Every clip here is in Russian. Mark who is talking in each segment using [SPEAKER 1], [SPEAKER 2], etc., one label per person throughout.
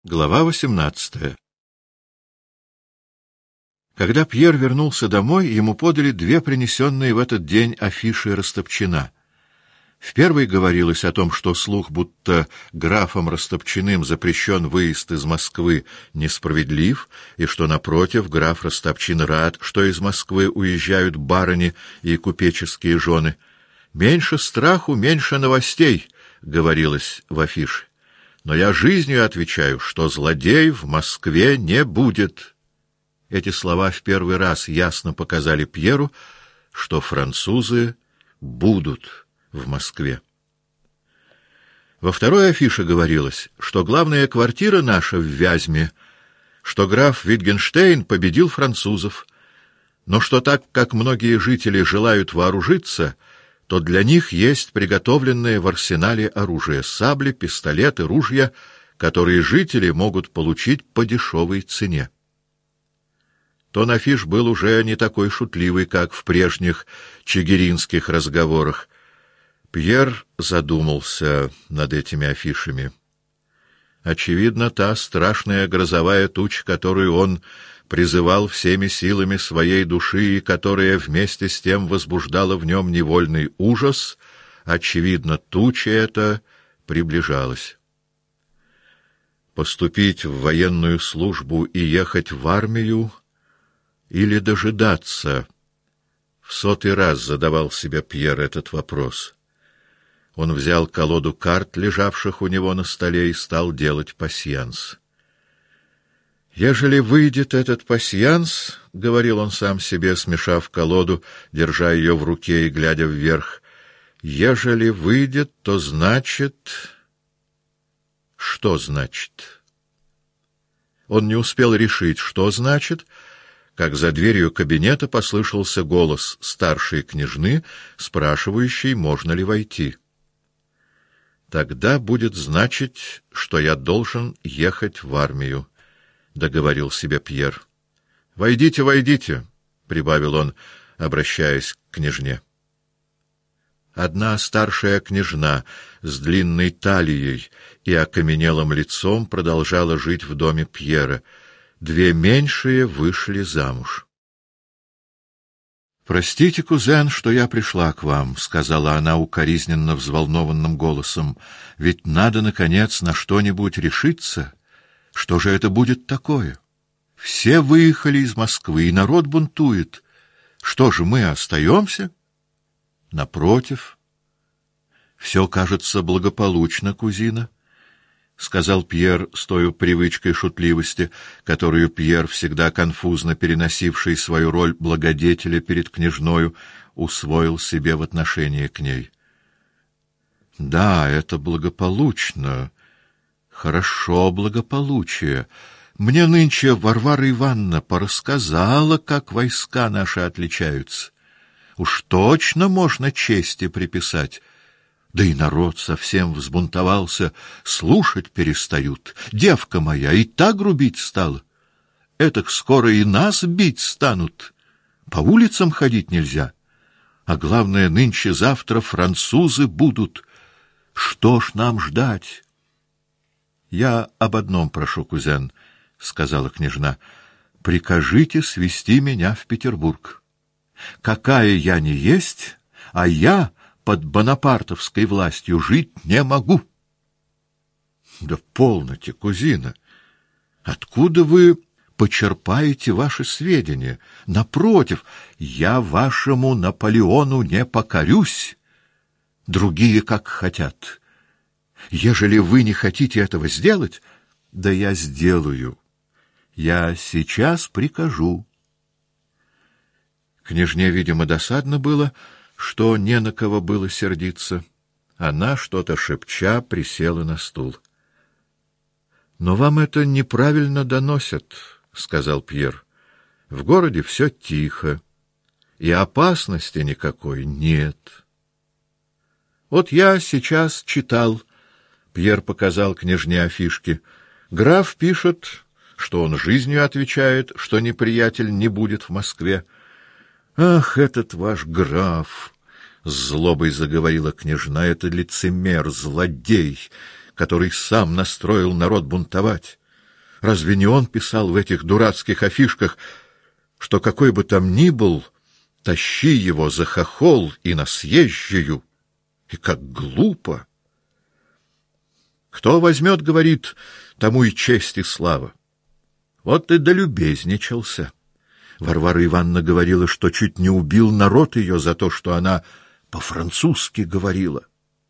[SPEAKER 1] Глава 18. Когда Пьер вернулся домой, ему подали две принесенные в этот день афиши Растопчина. В первой говорилось о том, что слух, будто графом Растопчиным запрещен выезд из Москвы, несправедлив, и что, напротив, граф Растопчин рад, что из Москвы уезжают барыни и купеческие жены. «Меньше страху, меньше новостей», — говорилось в афише. «Но я жизнью отвечаю, что злодей в Москве не будет». Эти слова в первый раз ясно показали Пьеру, что французы будут в Москве. Во второй афише говорилось, что главная квартира наша в Вязьме, что граф Витгенштейн победил французов, но что так как многие жители желают вооружиться, то для них есть приготовленное в арсенале оружие — сабли, пистолеты, ружья, которые жители могут получить по дешевой цене. Тон афиш был уже не такой шутливый, как в прежних чигиринских разговорах. Пьер задумался над этими афишами. Очевидно, та страшная грозовая туча, которую он призывал всеми силами своей души и которая вместе с тем возбуждала в нем невольный ужас, очевидно, туча эта приближалась. Поступить в военную службу и ехать в армию или дожидаться? В 100-й раз задавал себе Пьер этот вопрос. Он взял колоду карт, лежавших у него на столе, и стал делать пасьянс. «Ежели выйдет этот пасьянс, — говорил он сам себе, смешав колоду, держа ее в руке и глядя вверх, — ежели выйдет, то значит... Что значит?» Он не успел решить, что значит, как за дверью кабинета послышался голос старшей княжны, спрашивающей, можно ли войти. «Тогда будет значить, что я должен ехать в армию», — договорил себе Пьер. «Войдите, войдите», — прибавил он, обращаясь к княжне. Одна старшая княжна с длинной талией и окаменелым лицом продолжала жить в доме Пьера. Две меньшие вышли замуж. «Простите, кузен, что я пришла к вам», — сказала она укоризненно взволнованным голосом. «Ведь надо, наконец, на что-нибудь решиться. Что же это будет такое? Все выехали из Москвы, и народ бунтует. Что же, мы остаемся?» «Напротив. Все кажется благополучно, кузина», — сказал Пьер с той привычкой шутливости, которую Пьер, всегда конфузно переносивший свою роль благодетеля перед княжною, усвоил себе в отношении к ней. «Да, это благополучно. Хорошо благополучие. Мне нынче Варвара Ивановна порассказала, как войска наши отличаются. Уж точно можно чести приписать. Да и народ совсем взбунтовался, слушать перестают. Девка моя и так грубить стала. Этак скоро и нас бить станут. По улицам ходить нельзя. А главное, нынче-завтра французы будут. Что ж нам ждать?» «Я об одном прошу, кузен», — сказала княжна. «Прикажите свезти меня в Петербург. Какая я ни есть, а я под бонапартовской властью жить не могу». «Да полноте, кузина! Откуда вы почерпаете ваши сведения? Напротив, я вашему Наполеону не покорюсь. Другие как хотят. Ежели вы не хотите этого сделать, да я сделаю. Я сейчас прикажу». Княжне, видимо, досадно было, что не на кого было сердиться. Она, что-то шепча, присела на стул. «Но вам это неправильно доносят», — сказал Пьер. «В городе все тихо, и опасности никакой нет». «Вот я сейчас читал», — Пьер показал княжне афишки. «Граф пишет, что он жизнью отвечает, что неприятель не будет в Москве». «Ах, этот ваш граф!» — с злобой заговорила княжна. «Это лицемер, злодей, который сам настроил народ бунтовать. Разве не он писал в этих дурацких афишках, что какой бы там ни был, тащи его за хохол и на съезжую? И как глупо! Кто возьмет, говорит, тому и честь, и слава. Вот и долюбезничался. Варвара Ивановна говорила, что чуть не убил народ ее за то, что она по-французски говорила.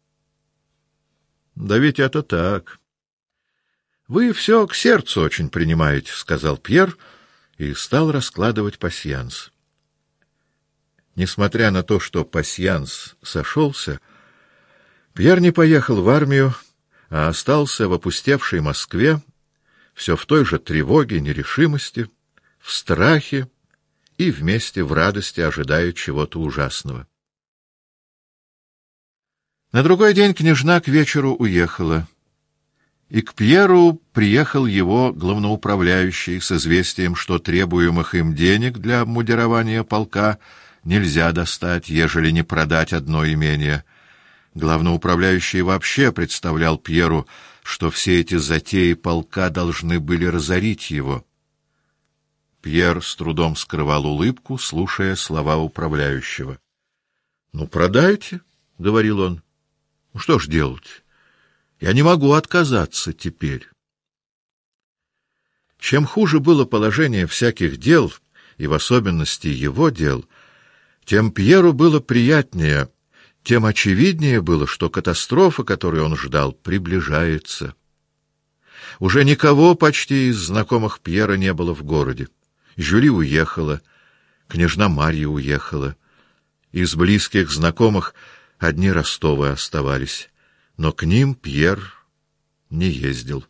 [SPEAKER 1] Да ведь это так. Вы все к сердцу очень принимаете, сказал Пьер и стал раскладывать пасьянс. Несмотря на то, что пасьянс сошелся, Пьер не поехал в армию, а остался в опустевшей Москве, все в той же тревоге, нерешимости, в страхе и вместе в радости ожидая чего-то ужасного. На другой день княжна к вечеру уехала, и к Пьеру приехал его главноуправляющий с известием, что требуемых им денег для обмундирования полка нельзя достать, ежели не продать одно имение. Главноуправляющий вообще представлял Пьеру, что все эти затеи полка должны были разорить его. Пьер с трудом скрывал улыбку, слушая слова управляющего. — Ну, продайте, — говорил он. — Что ж делать? Я не могу отказаться теперь. Чем хуже было положение всяких дел, и в особенности его дел, тем Пьеру было приятнее, тем очевиднее было, что катастрофа, которую он ждал, приближается. Уже никого почти из знакомых Пьера не было в городе. Жюли уехала, княжна Марья уехала. Из близких знакомых одни Ростовы оставались, но к ним Пьер не ездил.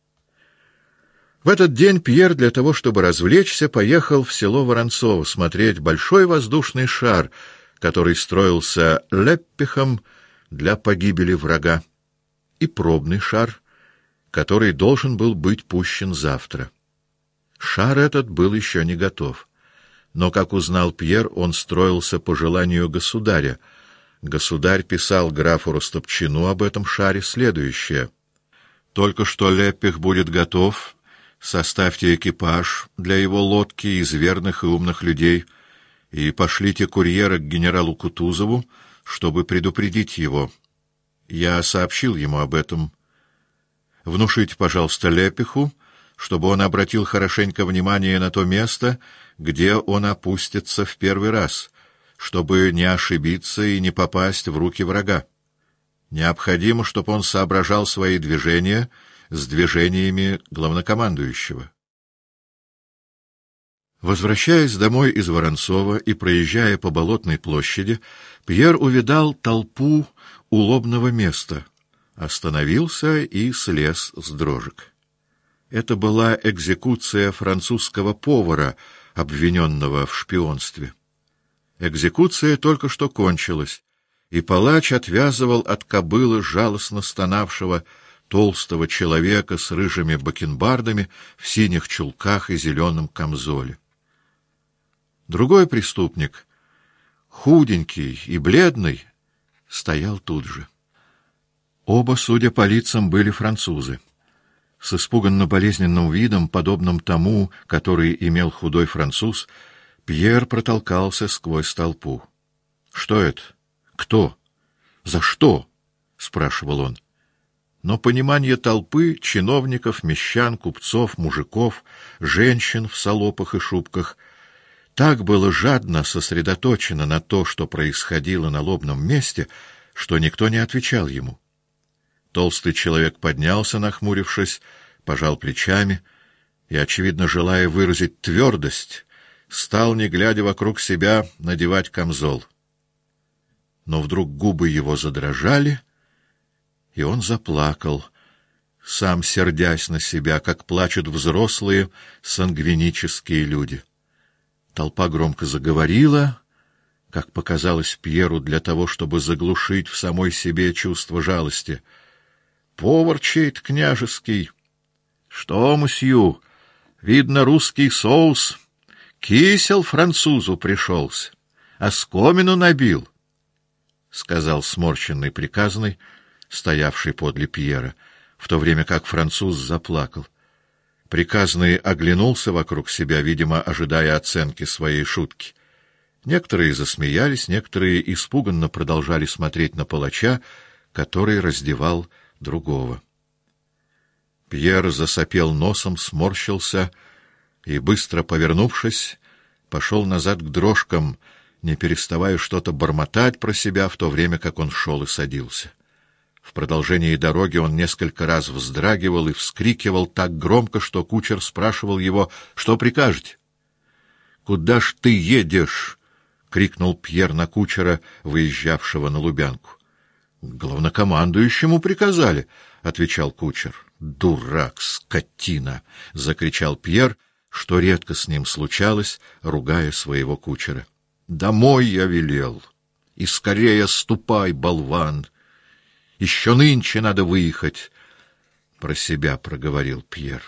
[SPEAKER 1] В этот день Пьер для того, чтобы развлечься, поехал в село Воронцово смотреть большой воздушный шар, который строился Леппихом для погибели врага, и пробный шар, который должен был быть пущен завтра. Шар этот был еще не готов, но, как узнал Пьер, он строился по желанию государя. Государь писал графу Растопчину об этом шаре следующее: «Только что Леппих будет готов, составьте экипаж для его лодки из верных и умных людей, и пошлите курьера к генералу Кутузову, чтобы предупредить его. Я сообщил ему об этом. Внушите, пожалуйста, Леппиху, чтобы он обратил хорошенько внимание на то место, где он опустится в первый раз, чтобы не ошибиться и не попасть в руки врага. Необходимо, чтобы он соображал свои движения с движениями главнокомандующего». Возвращаясь домой из Воронцова и проезжая по Болотной площади, Пьер увидал толпу у лобного места, остановился и слез с дрожек. Это была экзекуция французского повара, обвиненного в шпионстве. Экзекуция только что кончилась, и палач отвязывал от кобылы жалостно стонавшего толстого человека с рыжими бакенбардами в синих чулках и зеленом камзоле. Другой преступник, худенький и бледный, стоял тут же. Оба, судя по лицам, были французы. С испуганно-болезненным видом, подобным тому, который имел худой француз, Пьер протолкался сквозь толпу. — Что это? Кто? За что? — спрашивал он. Но понимание толпы, чиновников, мещан, купцов, мужиков, женщин в салопах и шубках так было жадно сосредоточено на то, что происходило на лобном месте, что никто не отвечал ему. Толстый человек поднялся, нахмурившись, пожал плечами и, очевидно, желая выразить твердость, стал, не глядя вокруг себя, надевать камзол. Но вдруг губы его задрожали, и он заплакал, сам сердясь на себя, как плачут взрослые сангвинические люди. Толпа громко заговорила, как показалось Пьеру, для того, чтобы заглушить в самой себе чувство жалости. «Повар чей-то княжеский! Что, мсью, видно, русский соус, кисел французу пришелся, оскомину набил», — сказал сморщенный приказный, стоявший подле Пьера, в то время как француз заплакал. Приказный оглянулся вокруг себя, видимо, ожидая оценки своей шутки. Некоторые засмеялись, некоторые испуганно продолжали смотреть на палача, который раздевал другого. Пьер засопел носом, сморщился и, быстро повернувшись, пошел назад к дрожкам, не переставая что-то бормотать про себя, в то время как он шел и садился. В продолжении дороги он несколько раз вздрагивал и вскрикивал так громко, что кучер спрашивал его: «Что прикажете?» «Куда ж ты едешь?» — крикнул Пьер на кучера, выезжавшего на Лубянку. «Главнокомандующему приказали», — отвечал кучер. «Дурак, скотина!» — закричал Пьер, что редко с ним случалось, ругая своего кучера. «Домой я велел! И скорее ступай, болван! Еще нынче надо выехать!» — про себя проговорил Пьер.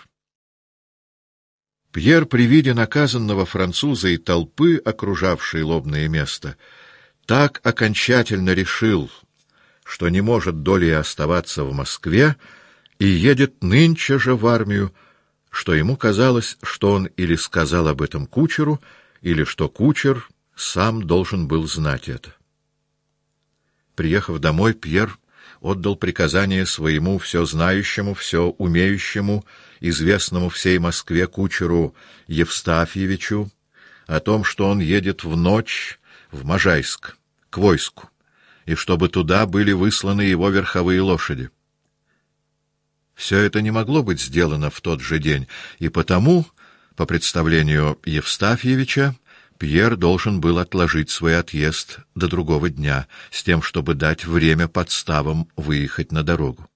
[SPEAKER 1] Пьер при виде наказанного француза и толпы, окружавшей лобное место, так окончательно решил, что не может долей оставаться в Москве и едет нынче же в армию, что ему казалось, что он или сказал об этом кучеру, или что кучер сам должен был знать это. Приехав домой, Пьер отдал приказание своему все знающему, все умеющему, известному всей Москве кучеру Евстафьевичу о том, что он едет в ночь в Можайск, к войску, и чтобы туда были высланы его верховые лошади. Все это не могло быть сделано в тот же день, и потому, по представлению Евстафьевича, Пьер должен был отложить свой отъезд до другого дня, с тем, чтобы дать время подставам выехать на дорогу.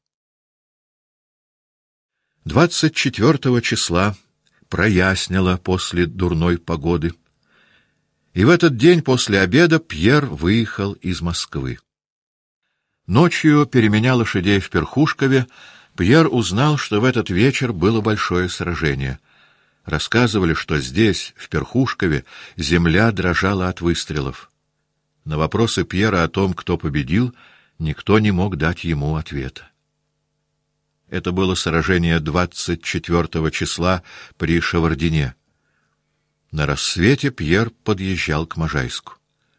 [SPEAKER 1] 24 числа прояснило после дурной погоды, и в этот день после обеда Пьер выехал из Москвы. Ночью, переменяя лошадей в Перхушкове, Пьер узнал, что в этот вечер было большое сражение. Рассказывали, что здесь, в Перхушкове, земля дрожала от выстрелов. На вопросы Пьера о том, кто победил, никто не мог дать ему ответа. Это было сражение 24 числа при Шевардине. На рассвете Пьер подъезжал к Можайску.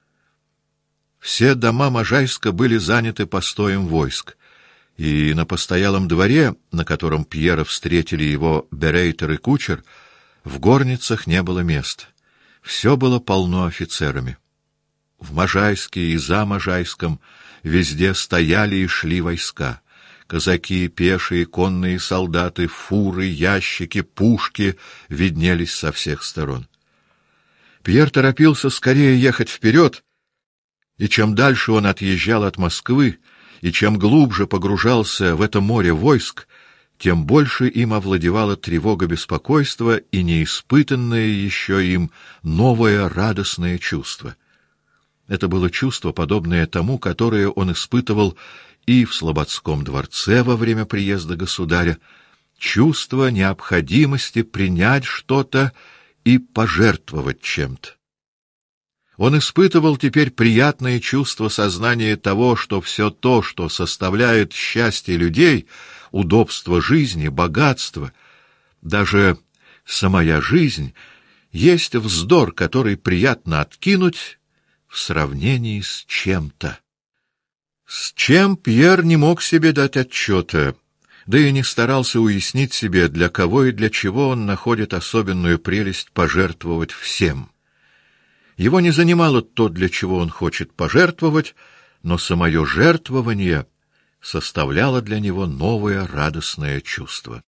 [SPEAKER 1] Все дома Можайска были заняты постоем войск, и на постоялом дворе, на котором Пьера встретили его берейтер и кучер, в горницах не было места. Все было полно офицерами. В Можайске и за Можайском везде стояли и шли войска. Казаки, пешие, конные солдаты, фуры, ящики, пушки виднелись со всех сторон. Пьер торопился скорее ехать вперед, и чем дальше он отъезжал от Москвы, и чем глубже погружался в это море войск, тем больше им овладевала тревога, беспокойства и неиспытанное еще им новое радостное чувство. Это было чувство, подобное тому, которое он испытывал и в Слободском дворце во время приезда государя, чувство необходимости принять что-то и пожертвовать чем-то. Он испытывал теперь приятное чувство сознания того, что все то, что составляет счастье людей, удобство жизни, богатство, даже самая жизнь, есть вздор, который приятно откинуть в сравнении с чем-то. С чем Пьер не мог себе дать отчета, да и не старался уяснить себе, для кого и для чего он находит особенную прелесть пожертвовать всем. Его не занимало то, для чего он хочет пожертвовать, но самое жертвование составляло для него новое радостное чувство.